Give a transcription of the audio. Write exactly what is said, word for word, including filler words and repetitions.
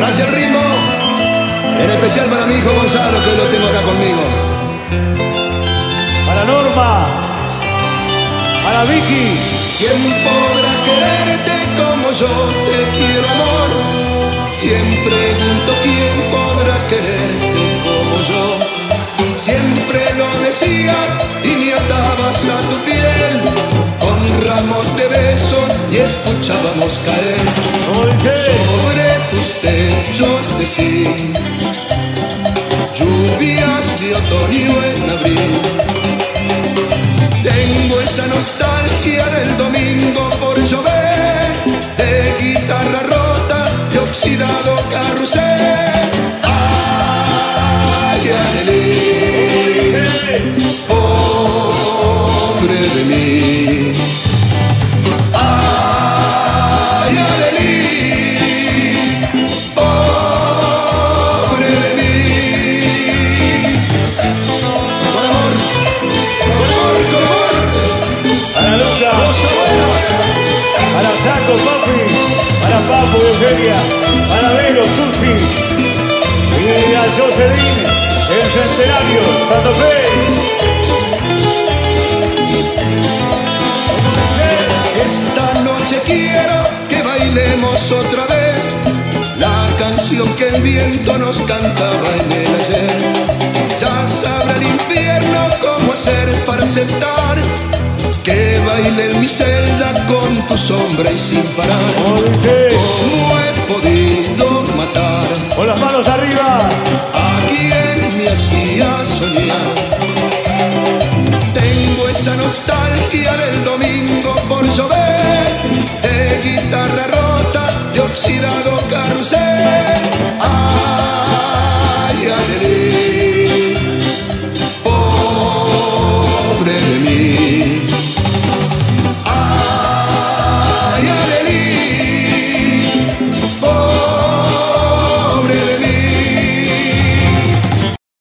Gracias, ritmo. En especial para mi hijo Gonzalo, que hoy lo tengo acá conmigo. Para Norma. Para Vicky. ¿Quién podrá quererte como yo te quiero, amor? ¿Quién pregunto quién podrá quererte como yo? Siempre lo decías y me atabas a tu piel con ramos de besos y escuchábamos caer sobre tus techos de zinc lluvias de otoño en abril. Tengo esa nostalgia del domingo por llover, de guitarra rota, de oxidado carrusel. Ay, Arely, pobre de mí. Ay, Arely, pobre de mí. Con amor, con amor, con amor. Para Luca. Cosa buena. Para Saco, papi. Para Papo, Eugenia. Para Velo, Susi. Y a Jocelyn, el Centenario, Santa Fe. Esta noche quiero que bailemos otra vez la canción que el viento nos cantaba en el ayer. Ya sabrá el infierno cómo hacer para aceptar que baile en mi celda con tu sombra y sin parar. ¿Cómo he podido matar con las manos arriba a quien me hacía soñar? Tengo esa nostalgia del domingo por llover, de guitarra rota, de oxidado carrusel.